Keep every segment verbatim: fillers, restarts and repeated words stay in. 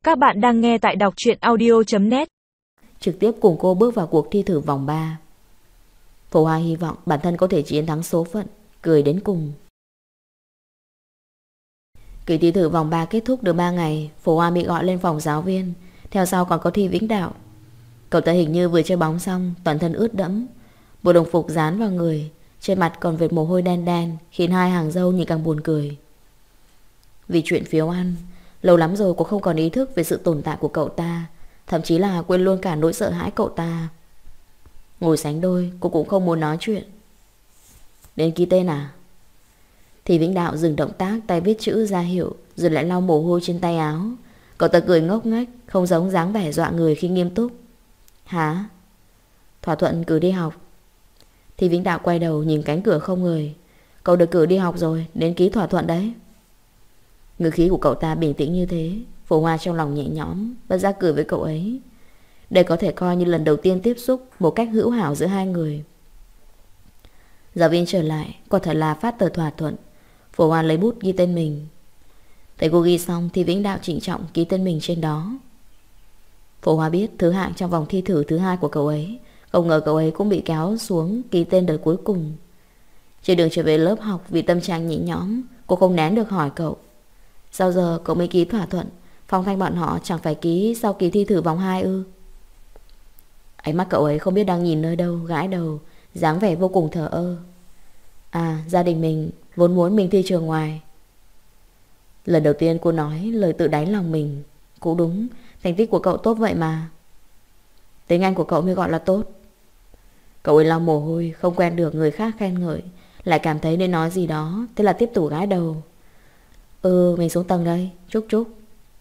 Các bạn đang nghe tại đọc truyện audio chấm net. Trực tiếp cùng cô bước vào cuộc thi thử vòng ba. Phổ Hoa hy vọng bản thân có thể chiến thắng số phận, cười đến cùng. Kỳ thi thử vòng ba kết thúc được ba ngày, Phổ Hoa bị gọi lên phòng giáo viên. Theo sau còn có thi Vĩnh Đạo. Cậu ta hình như vừa chơi bóng xong, toàn thân ướt đẫm, bộ đồng phục dán vào người, trên mặt còn vệt mồ hôi đen đen, khiến hai hàng râu nhìn càng buồn cười. Vì chuyện phiếu ăn, lâu lắm rồi cô không còn ý thức về sự tồn tại của cậu ta, thậm chí là quên luôn cả nỗi sợ hãi cậu ta. Ngồi sánh đôi, cô cũng không muốn nói chuyện. Đến ký tên à? Thì Vĩnh Đạo dừng động tác, tay viết chữ ra hiệu, rồi lại lau mồ hôi trên tay áo. Cậu ta cười ngốc nghếch, không giống dáng vẻ dọa người khi nghiêm túc. Hả? Thỏa thuận cử đi học. Thì Vĩnh Đạo quay đầu nhìn cánh cửa không người. Cậu được cử đi học rồi, đến ký thỏa thuận đấy. Ngữ khí của cậu ta bình tĩnh như thế, Phổ Hoa trong lòng nhẹ nhõm, bất giác cười với cậu ấy. Đây có thể coi như lần đầu tiên tiếp xúc một cách hữu hảo giữa hai người. Giáo viên trở lại, quả thật là phát tờ thỏa thuận. Phổ Hoa lấy bút ghi tên mình. Thấy cô ghi xong thì Vĩnh Đạo trịnh trọng ký tên mình trên đó. Phổ Hoa biết thứ hạng trong vòng thi thử thứ hai của cậu ấy, không ngờ cậu ấy cũng bị kéo xuống ký tên đợt cuối cùng. Trên đường trở về lớp học, vì tâm trạng nhẹ nhõm, cô không nén được hỏi cậu: sao giờ cậu mới ký thỏa thuận? Phong Thanh bọn họ chẳng phải ký sau kỳ thi thử vòng hai ư? Ánh mắt cậu ấy không biết đang nhìn nơi đâu, gãi đầu, dáng vẻ vô cùng thờ ơ. À, gia đình mình vốn muốn mình thi trường ngoài. Lần đầu tiên cô nói lời tự đáy lòng mình. Cũng đúng, thành tích của cậu tốt vậy mà. Tiếng Anh của cậu mới gọi là tốt. Cậu ấy lau mồ hôi, không quen được người khác khen ngợi, lại cảm thấy nên nói gì đó, thế là tiếp tục gãi đầu. Ừ, mình xuống tầng đây, chúc chúc.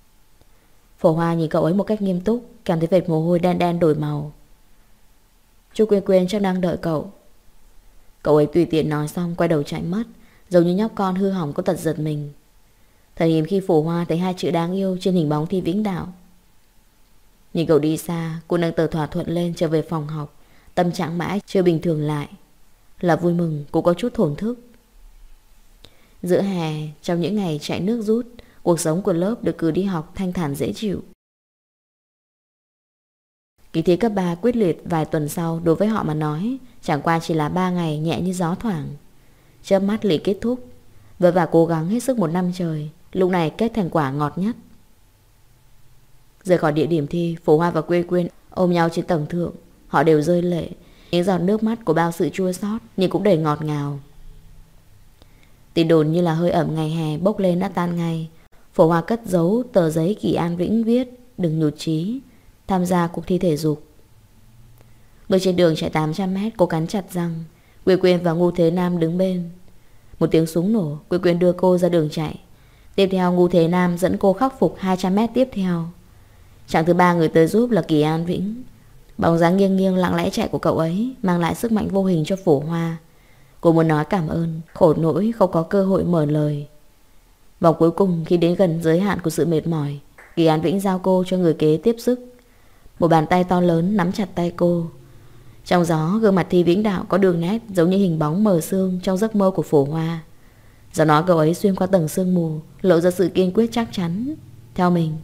Phổ Hoa nhìn cậu ấy một cách nghiêm túc, cảm thấy vệt mồ hôi đen đen đổi màu. Chú Quyên Quyên chắc đang đợi cậu. Cậu ấy tùy tiện nói xong quay đầu chạy mất, giống như nhóc con hư hỏng có tật giật mình. Thật hiếm khi Phổ Hoa thấy hai chữ đáng yêu trên hình bóng thi Vĩnh Đạo. Nhìn cậu đi xa, cô nâng tờ thỏa thuận lên trở về phòng học, tâm trạng mãi chưa bình thường lại. Là vui mừng, cũng có chút thổn thức. Giữa hè, trong những ngày chạy nước rút, cuộc sống của lớp được cử đi học thanh thản dễ chịu. Kỳ thi cấp ba quyết liệt vài tuần sau đối với họ mà nói chẳng qua chỉ là ba ngày nhẹ như gió thoảng. Chớp mắt lì kết thúc. Vất vả cố gắng hết sức một năm trời, lúc này kết thành quả ngọt nhất. Rời khỏi địa điểm thi, Phổ Hoa và Quyên Quyên ôm nhau trên tầng thượng. Họ đều rơi lệ, những giọt nước mắt của bao sự chua xót nhưng cũng đầy ngọt ngào. Tin đồn như là hơi ẩm ngày hè bốc lên đã tan ngay. Phổ Hoa cất giấu tờ giấy Kỳ An Vĩnh viết đừng nhụt chí, tham gia cuộc thi thể dục. Bước trên đường chạy tám trăm mét, cô cắn chặt răng. Quyên Quyên và Ngu Thế Nam đứng bên. Một tiếng súng nổ, Quyên Quyên đưa cô ra đường chạy. Tiếp theo Ngu Thế Nam dẫn cô khắc phục hai trăm mét tiếp theo. Chặng thứ ba người tới giúp là Kỳ An Vĩnh. Bóng dáng nghiêng nghiêng lặng lẽ chạy của cậu ấy mang lại sức mạnh vô hình cho Phổ Hoa. Cô muốn nói cảm ơn, khổ nỗi không có cơ hội mở lời. Vòng cuối cùng, khi đến gần giới hạn của sự mệt mỏi, Kỳ An Vĩnh giao cô cho người kế tiếp sức. Một bàn tay to lớn nắm chặt tay cô. Trong gió, gương mặt Thi Vĩnh Đạo có đường nét giống như hình bóng mờ sương trong giấc mơ của Phổ Hoa. Giọng nói cậu ấy xuyên qua tầng sương mù, lộ ra sự kiên quyết chắc chắn. Theo mình.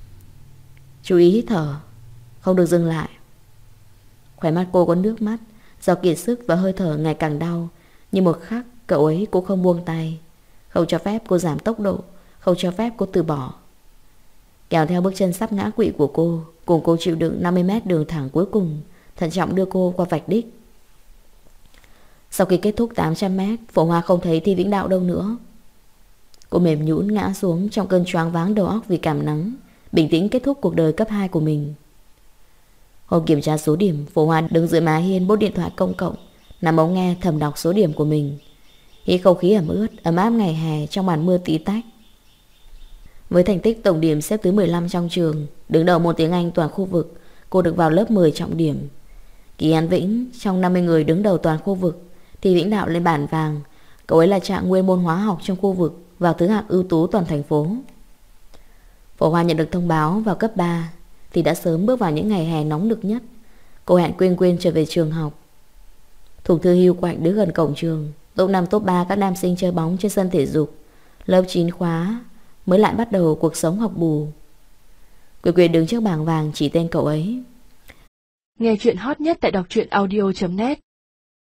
Chú ý hít thở, không được dừng lại. Khóe mắt cô có nước mắt, do kiệt sức và hơi thở ngày càng đau. Nhưng một khắc cậu ấy cũng không buông tay. Không cho phép cô giảm tốc độ, không cho phép cô từ bỏ. Kéo theo bước chân sắp ngã quỵ của cô, cùng cô chịu đựng năm mươi mét đường thẳng cuối cùng, thận trọng đưa cô qua vạch đích. Sau khi kết thúc tám trăm mét, Phổ Hoa không thấy Thi Vĩnh Đạo đâu nữa. Cô mềm nhũn ngã xuống trong cơn choáng váng đầu óc vì cảm nắng, bình tĩnh kết thúc cuộc đời cấp hai của mình. Hôm kiểm tra số điểm, Phổ Hoa đứng dưới mái hiên bốt điện thoại công cộng, nằm ống nghe thầm đọc số điểm của mình. Hít không khí ẩm ướt, ấm áp ngày hè trong màn mưa tí tách. Với thành tích tổng điểm xếp thứ mười lăm trong trường, đứng đầu môn tiếng Anh toàn khu vực, cô được vào lớp mười trọng điểm. Kỳ An Vĩnh trong năm mươi người đứng đầu toàn khu vực, thì Vĩnh Đạo lên bảng vàng. Cậu ấy là trạng nguyên môn hóa học trong khu vực, vào thứ hạng ưu tú toàn thành phố. Phổ Hoa nhận được thông báo vào cấp ba thì đã sớm bước vào những ngày hè nóng nực nhất. Cô hẹn Quyên Quyên trở về trường học. Thùng thư hưu quạnh đứng gần cổng trường. Top năm top ba các nam sinh chơi bóng trên sân thể dục. Lớp chín khóa mới lại bắt đầu cuộc sống học bù. Quỷ Quỷ đứng trước bảng vàng chỉ tên cậu ấy. Nghe chuyện hot nhất tại đọc truyện audio chấm net.